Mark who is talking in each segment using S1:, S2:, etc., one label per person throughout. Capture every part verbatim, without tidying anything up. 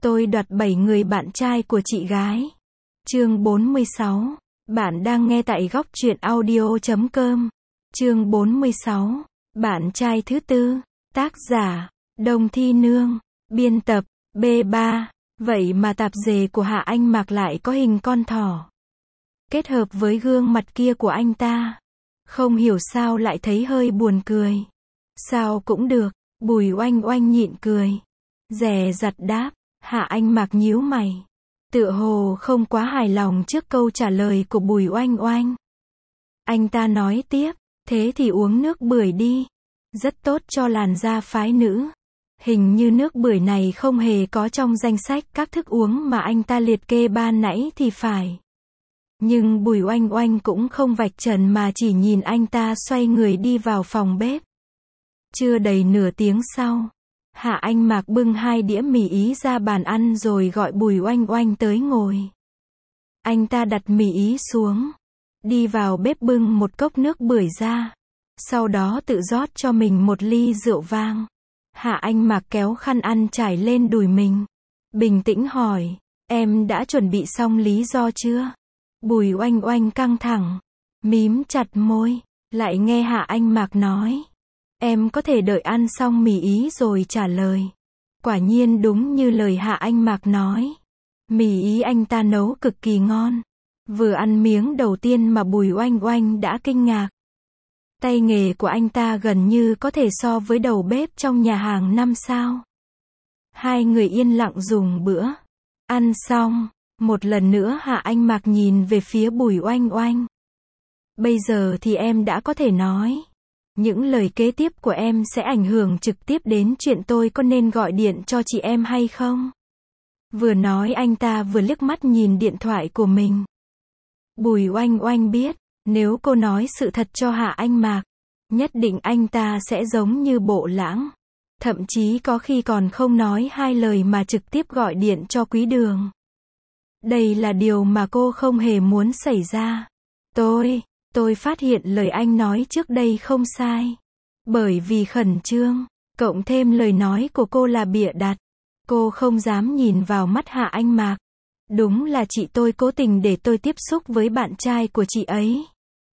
S1: Tôi đoạt bảy người bạn trai của chị gái. Chương bốn mươi sáu. Bạn đang nghe tại góc truyện audio chấm com. Chương bốn mươi sáu. Bạn trai thứ tư. Tác giả: Đồng Thi Nương. Biên tập: B ba. Vậy mà tạp dề của Hạ Anh Mạc lại có hình con thỏ. Kết hợp với gương mặt kia của anh ta. Không hiểu sao lại thấy hơi buồn cười. Sao cũng được, Bùi Oanh Oanh nhịn cười. Dè dặt đáp. Hạ Anh Mạc nhíu mày. Tựa hồ không quá hài lòng trước câu trả lời của Bùi Oanh Oanh. Anh ta nói tiếp, thế thì uống nước bưởi đi. Rất tốt cho làn da phái nữ. Hình như nước bưởi này không hề có trong danh sách các thức uống mà anh ta liệt kê ban nãy thì phải. Nhưng Bùi Oanh Oanh cũng không vạch trần mà chỉ nhìn anh ta xoay người đi vào phòng bếp. Chưa đầy nửa tiếng sau, Hạ Anh Mạc bưng hai đĩa mì ý ra bàn ăn rồi gọi Bùi Oanh Oanh tới ngồi. Anh ta đặt mì ý xuống, đi vào bếp bưng một cốc nước bưởi ra, sau đó tự rót cho mình một ly rượu vang. Hạ Anh Mạc kéo khăn ăn trải lên đùi mình, bình tĩnh hỏi, em đã chuẩn bị xong lý do chưa? Bùi Oanh Oanh căng thẳng, mím chặt môi, lại nghe Hạ Anh Mạc nói. Em có thể đợi ăn xong mì ý rồi trả lời. Quả nhiên đúng như lời Hạ Anh Mạc nói. Mì ý anh ta nấu cực kỳ ngon. Vừa ăn miếng đầu tiên mà Bùi Oanh Oanh đã kinh ngạc. Tay nghề của anh ta gần như có thể so với đầu bếp trong nhà hàng năm sao. Hai người yên lặng dùng bữa. Ăn xong, một lần nữa Hạ Anh Mạc nhìn về phía Bùi Oanh Oanh. Bây giờ thì em đã có thể nói. Những lời kế tiếp của em sẽ ảnh hưởng trực tiếp đến chuyện tôi có nên gọi điện cho chị em hay không? Vừa nói anh ta vừa liếc mắt nhìn điện thoại của mình. Bùi Oanh Oanh biết, nếu cô nói sự thật cho Hạ Anh Mạc, nhất định anh ta sẽ giống như Bộ Lãng. Thậm chí có khi còn không nói hai lời mà trực tiếp gọi điện cho Quý Đường. Đây là điều mà cô không hề muốn xảy ra. Tôi... Tôi phát hiện lời anh nói trước đây không sai. Bởi vì khẩn trương, cộng thêm lời nói của cô là bịa đặt. Cô không dám nhìn vào mắt Hạ Anh Mạc. Đúng là chị tôi cố tình để tôi tiếp xúc với bạn trai của chị ấy.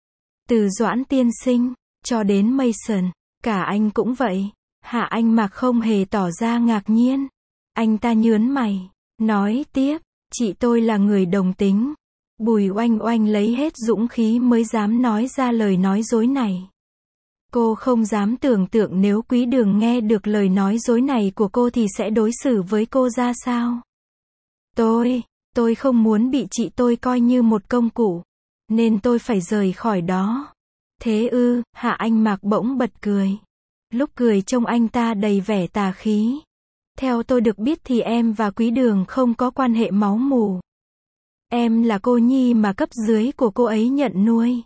S1: Từ Doãn tiên sinh, cho đến Mason, cả anh cũng vậy. Hạ Anh Mạc không hề tỏ ra ngạc nhiên. Anh ta nhớn mày, nói tiếp, chị tôi là người đồng tính. Bùi Oanh Oanh lấy hết dũng khí mới dám nói ra lời nói dối này. Cô không dám tưởng tượng nếu Quý Đường nghe được lời nói dối này của cô thì sẽ đối xử với cô ra sao. Tôi, tôi không muốn bị chị tôi coi như một công cụ, nên tôi phải rời khỏi đó. Thế ư? Hạ Anh Mạc bỗng bật cười. Lúc cười trông anh ta đầy vẻ tà khí. Theo tôi được biết thì em và Quý Đường không có quan hệ máu mủ. Em là cô nhi mà cấp dưới của cô ấy nhận nuôi.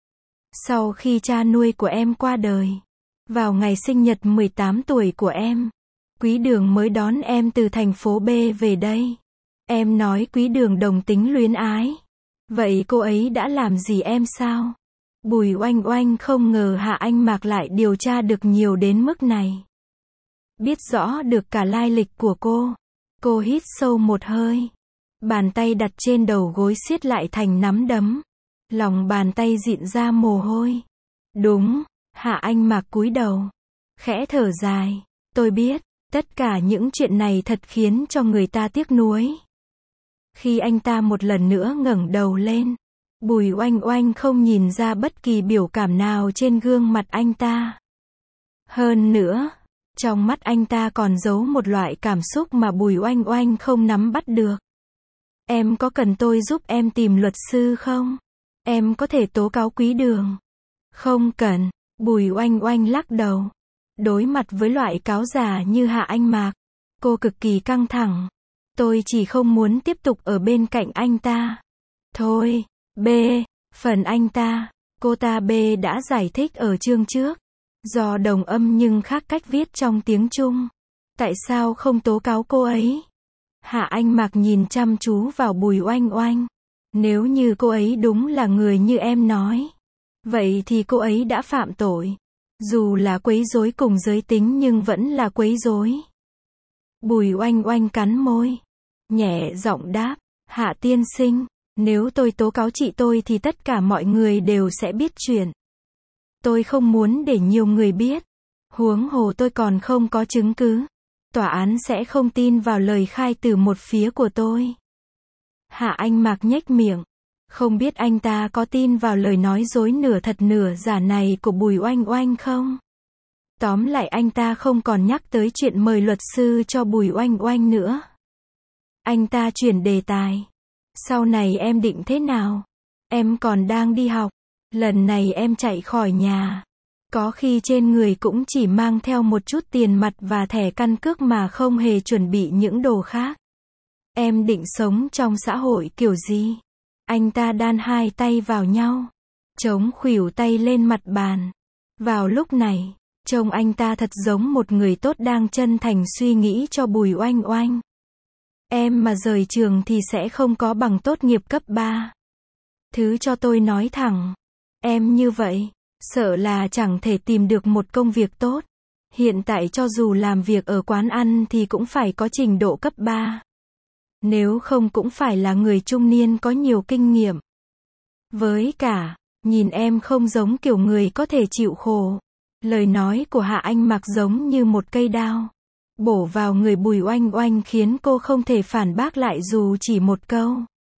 S1: Sau khi cha nuôi của em qua đời, vào ngày sinh nhật mười tám tuổi của em, Quý Đường mới đón em từ thành phố B về đây. Em nói Quý Đường đồng tính luyến ái. Vậy cô ấy đã làm gì em sao? Bùi Oanh Oanh không ngờ Hạ Anh Mạc lại điều tra được nhiều đến mức này. Biết rõ được cả lai lịch của cô. Cô hít sâu một hơi. Bàn tay đặt trên đầu gối siết lại thành nắm đấm. Lòng bàn tay dịn ra mồ hôi. Đúng, Hạ Anh Mạc cúi đầu. Khẽ thở dài. Tôi biết, tất cả những chuyện này thật khiến cho người ta tiếc nuối. Khi anh ta một lần nữa ngẩng đầu lên, Bùi Oanh Oanh không nhìn ra bất kỳ biểu cảm nào trên gương mặt anh ta. Hơn nữa, trong mắt anh ta còn giấu một loại cảm xúc mà Bùi Oanh Oanh không nắm bắt được. Em có cần tôi giúp em tìm luật sư không? Em có thể tố cáo Quý Đường. Không cần, Bùi Oanh Oanh lắc đầu. Đối mặt với loại cáo giả như Hạ Anh Mạc, cô cực kỳ căng thẳng. Tôi chỉ không muốn tiếp tục ở bên cạnh anh ta. Thôi, B, phần anh ta, cô ta B đã giải thích ở chương trước. Do đồng âm nhưng khác cách viết trong tiếng Trung. Tại sao không tố cáo cô ấy? Hạ Anh Mạc nhìn chăm chú vào Bùi Oanh Oanh. Nếu như cô ấy đúng là người như em nói, vậy thì cô ấy đã phạm tội. Dù là quấy rối cùng giới tính nhưng vẫn là quấy rối. Bùi Oanh Oanh cắn môi. nhẹ giọng đáp, Hạ tiên sinh, nếu tôi tố cáo chị tôi thì tất cả mọi người đều sẽ biết chuyện. Tôi không muốn để nhiều người biết. Huống hồ tôi còn không có chứng cứ. Tòa án sẽ không tin vào lời khai từ một phía của tôi. Hạ Anh Mạc nhếch miệng. Không biết anh ta có tin vào lời nói dối nửa thật nửa giả này của Bùi Oanh Oanh không? Tóm lại anh ta không còn nhắc tới chuyện mời luật sư cho Bùi Oanh Oanh nữa. Anh ta chuyển đề tài. Sau này em định thế nào? Em còn đang đi học. Lần này em chạy khỏi nhà. Có khi trên người cũng chỉ mang theo một chút tiền mặt và thẻ căn cước mà không hề chuẩn bị những đồ khác. Em định sống trong xã hội kiểu gì? Anh ta đan hai tay vào nhau, chống khuỷu tay lên mặt bàn. Vào lúc này, trông anh ta thật giống một người tốt đang chân thành suy nghĩ cho Bùi Oanh Oanh. Em mà rời trường thì sẽ không có bằng tốt nghiệp cấp ba. Thứ cho tôi nói thẳng, em như vậy, sợ là chẳng thể tìm được một công việc tốt. Hiện tại cho dù làm việc ở quán ăn thì cũng phải có trình độ cấp ba. Nếu không cũng phải là người trung niên có nhiều kinh nghiệm. Với cả, nhìn em không giống kiểu người có thể chịu khổ. Lời nói của Hạ Anh Mạc giống như một cây đao, bổ vào người Bùi Oanh Oanh khiến cô không thể phản bác lại dù chỉ một câu.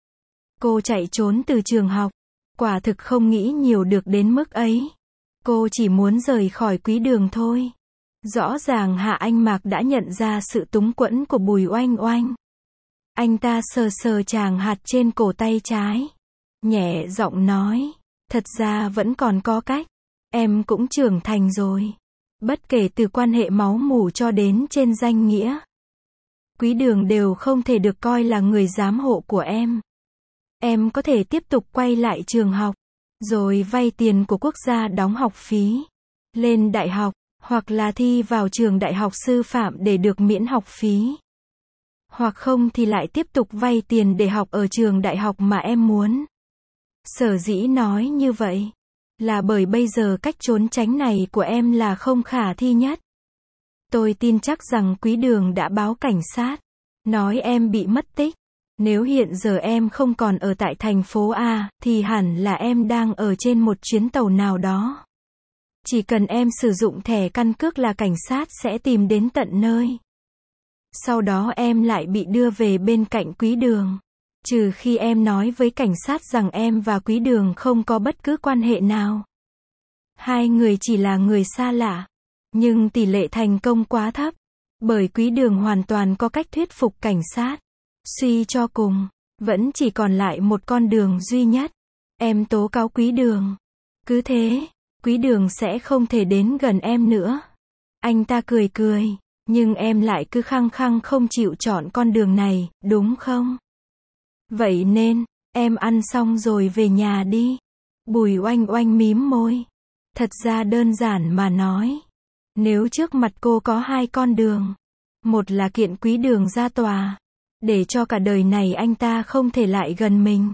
S1: Cô chạy trốn từ trường học, quả thực không nghĩ nhiều được đến mức ấy. Cô chỉ muốn rời khỏi Quý Đường thôi. Rõ ràng Hạ Anh Mạc đã nhận ra sự túng quẫn của Bùi Oanh Oanh. Anh ta sờ sờ chàng hạt trên cổ tay trái, nhẹ giọng nói, thật ra vẫn còn có cách. Em cũng trưởng thành rồi. Bất kể từ quan hệ máu mủ cho đến trên danh nghĩa, Quý Đường đều không thể được coi là người giám hộ của em. Em có thể tiếp tục quay lại trường học, rồi vay tiền của quốc gia đóng học phí, lên đại học, hoặc là thi vào trường đại học sư phạm để được miễn học phí. Hoặc không thì lại tiếp tục vay tiền để học ở trường đại học mà em muốn. Sở dĩ nói như vậy, là bởi bây giờ cách trốn tránh này của em là không khả thi nhất. Tôi tin chắc rằng Quý Đường đã báo cảnh sát, nói em bị mất tích. Nếu hiện giờ em không còn ở tại thành phố A, thì hẳn là em đang ở trên một chuyến tàu nào đó. Chỉ cần em sử dụng thẻ căn cước là cảnh sát sẽ tìm đến tận nơi. Sau đó em lại bị đưa về bên cạnh Quý Đường. Trừ khi em nói với cảnh sát rằng em và Quý Đường không có bất cứ quan hệ nào. Hai người chỉ là người xa lạ. Nhưng tỷ lệ thành công quá thấp. Bởi Quý Đường hoàn toàn có cách thuyết phục cảnh sát. Suy cho cùng, vẫn chỉ còn lại một con đường duy nhất. Em tố cáo Quý Đường. Cứ thế, Quý Đường sẽ không thể đến gần em nữa. Anh ta cười cười. Nhưng em lại cứ khăng khăng không chịu chọn con đường này, đúng không? Vậy nên, em ăn xong rồi về nhà đi. Bùi Oanh Oanh mím môi. Thật ra đơn giản mà nói. Nếu trước mặt cô có hai con đường. Một là kiện Quý Đường ra tòa. Để cho cả đời này anh ta không thể lại gần mình.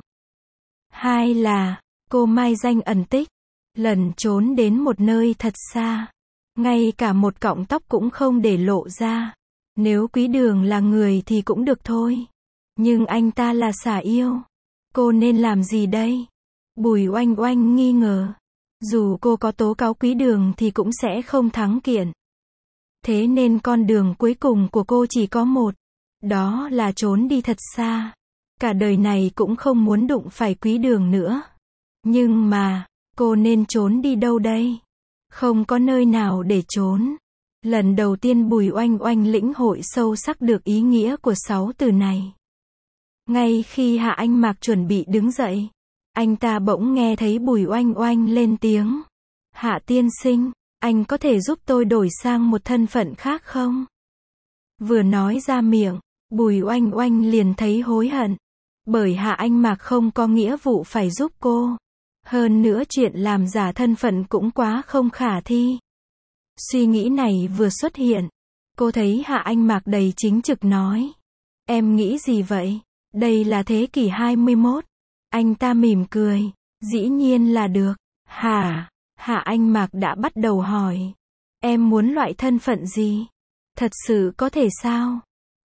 S1: Hai là, cô mai danh ẩn tích. Lẩn trốn đến một nơi thật xa. Ngay cả một cọng tóc cũng không để lộ ra. Nếu Quý Đường là người thì cũng được thôi. Nhưng anh ta là xả yêu. Cô nên làm gì đây? Bùi Oanh Oanh nghi ngờ. Dù cô có tố cáo Quý Đường thì cũng sẽ không thắng kiện. Thế nên con đường cuối cùng của cô chỉ có một. Đó là trốn đi thật xa. Cả đời này cũng không muốn đụng phải Quý Đường nữa. Nhưng mà, cô nên trốn đi đâu đây? Không có nơi nào để trốn. Lần đầu tiên Bùi Oanh Oanh lĩnh hội sâu sắc được ý nghĩa của sáu từ này. Ngay khi Hạ Anh Mạc chuẩn bị đứng dậy, anh ta bỗng nghe thấy Bùi Oanh Oanh lên tiếng. Hạ tiên sinh, anh có thể giúp tôi đổi sang một thân phận khác không? Vừa nói ra miệng, Bùi Oanh Oanh liền thấy hối hận. Bởi Hạ Anh Mạc không có nghĩa vụ phải giúp cô. Hơn nữa chuyện làm giả thân phận cũng quá không khả thi. Suy nghĩ này vừa xuất hiện. Cô thấy Hạ Anh Mạc đầy chính trực nói. Em nghĩ gì vậy? Đây là thế kỷ hai mươi mốt. Anh ta mỉm cười. Dĩ nhiên là được. Hả? Hạ Anh Mạc đã bắt đầu hỏi. Em muốn loại thân phận gì? Thật sự có thể sao?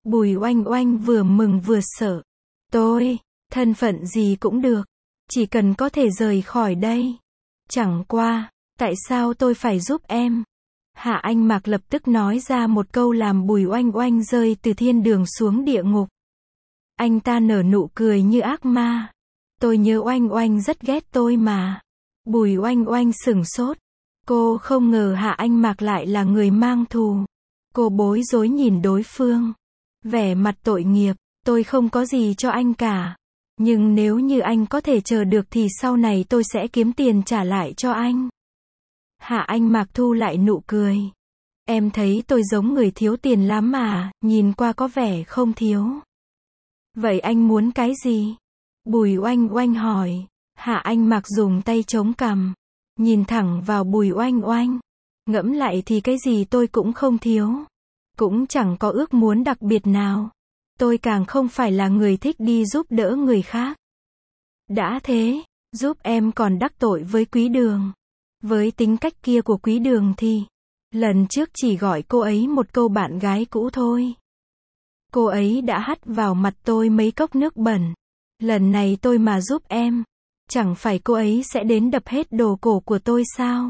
S1: Bùi Oanh Oanh vừa mừng vừa sợ. Tôi, thân phận gì cũng được. Chỉ cần có thể rời khỏi đây. Chẳng qua, tại sao tôi phải giúp em? Hạ Anh Mạc lập tức nói ra một câu làm Bùi Oanh Oanh rơi từ thiên đường xuống địa ngục. Anh ta nở nụ cười như ác ma. Tôi nhớ Oanh Oanh rất ghét tôi mà. Bùi Oanh Oanh sửng sốt. Cô không ngờ Hạ Anh Mạc lại là người mang thù. Cô bối rối nhìn đối phương. Vẻ mặt tội nghiệp. Tôi không có gì cho anh cả. Nhưng nếu như anh có thể chờ được thì sau này tôi sẽ kiếm tiền trả lại cho anh. Hạ Anh Mạc thu lại nụ cười. Em thấy tôi giống người thiếu tiền lắm mà, nhìn qua có vẻ không thiếu. Vậy anh muốn cái gì? Bùi Oanh Oanh hỏi. Hạ Anh Mạc dùng tay chống cằm. Nhìn thẳng vào Bùi Oanh Oanh. Ngẫm lại thì cái gì tôi cũng không thiếu. Cũng chẳng có ước muốn đặc biệt nào. Tôi càng không phải là người thích đi giúp đỡ người khác. Đã thế, giúp em còn đắc tội với Quý Đường. Với tính cách kia của Quý Đường thì, lần trước chỉ gọi cô ấy một câu bạn gái cũ thôi. Cô ấy đã hắt vào mặt tôi mấy cốc nước bẩn. Lần này tôi mà giúp em, chẳng phải cô ấy sẽ đến đập hết đồ cổ của tôi sao?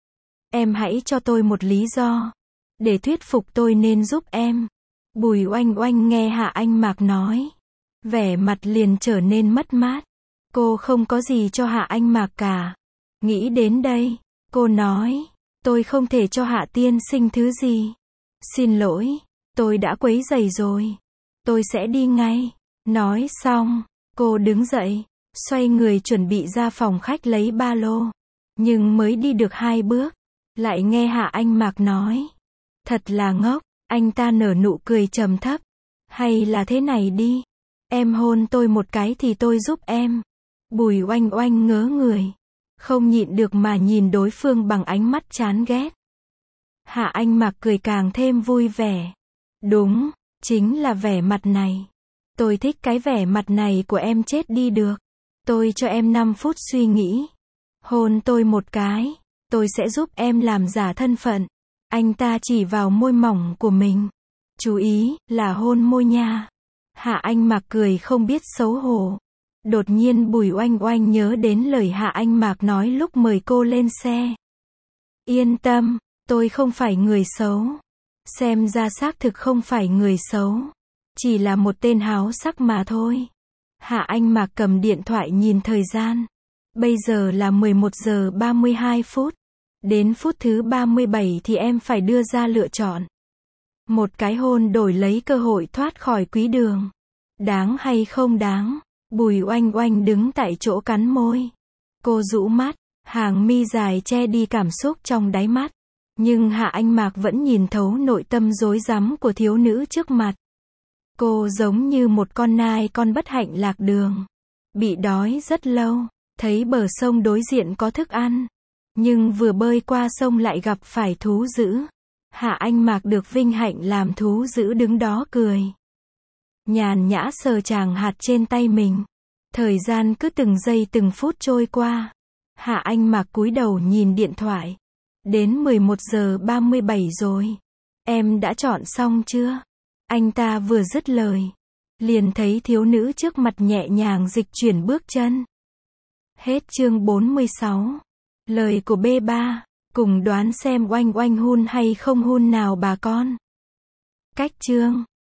S1: Em hãy cho tôi một lý do, để thuyết phục tôi nên giúp em. Bùi Oanh Oanh nghe Hạ Anh Mạc nói. Vẻ mặt liền trở nên mất mát. Cô không có gì cho Hạ Anh Mạc cả. Nghĩ đến đây, cô nói. Tôi không thể cho Hạ tiên sinh thứ gì. Xin lỗi, tôi đã quấy rầy rồi. Tôi sẽ đi ngay. Nói xong, cô đứng dậy, xoay người chuẩn bị ra phòng khách lấy ba lô. Nhưng mới đi được hai bước, lại nghe Hạ Anh Mạc nói. Thật là ngốc. Anh ta nở nụ cười trầm thấp. Hay là thế này đi. Em hôn tôi một cái thì tôi giúp em. Bùi Oanh Oanh ngớ người. Không nhịn được mà nhìn đối phương bằng ánh mắt chán ghét. Hạ Anh Mạc cười càng thêm vui vẻ. Đúng, chính là vẻ mặt này. Tôi thích cái vẻ mặt này của em chết đi được. Tôi cho em năm phút suy nghĩ. Hôn tôi một cái. Tôi sẽ giúp em làm giả thân phận. Anh ta chỉ vào môi mỏng của mình. Chú ý, là hôn môi nha. Hạ Anh Mạc cười không biết xấu hổ. Đột nhiên Bùi Oanh Oanh nhớ đến lời Hạ Anh Mạc nói lúc mời cô lên xe. Yên tâm, tôi không phải người xấu. Xem ra xác thực không phải người xấu. Chỉ là một tên háo sắc mà thôi. Hạ Anh Mạc cầm điện thoại nhìn thời gian. Bây giờ là mười một giờ ba mươi hai phút. Đến phút thứ ba mươi bảy thì em phải đưa ra lựa chọn. Một cái hôn đổi lấy cơ hội thoát khỏi Quý Đường. Đáng hay không đáng? Bùi Oanh Oanh đứng tại chỗ cắn môi. Cô rũ mắt, hàng mi dài che đi cảm xúc trong đáy mắt. Nhưng Hạ Anh Mạc vẫn nhìn thấu nội tâm rối rắm của thiếu nữ trước mặt. Cô giống như một con nai con bất hạnh lạc đường. Bị đói rất lâu, thấy bờ sông đối diện có thức ăn. Nhưng vừa bơi qua sông lại gặp phải thú dữ. Hạ Anh Mạc được vinh hạnh làm thú dữ đứng đó cười. Nhàn nhã sờ chàng hạt trên tay mình. Thời gian cứ từng giây từng phút trôi qua. Hạ Anh Mạc cúi đầu nhìn điện thoại. Đến mười một giờ ba mươi bảy rồi. Em đã chọn xong chưa? Anh ta vừa dứt lời. Liền thấy thiếu nữ trước mặt nhẹ nhàng dịch chuyển bước chân. Hết chương bốn mươi sáu. Lời của bê ba. Cùng đoán xem Oanh Oanh hun hay không hun nào bà con. Cách chương.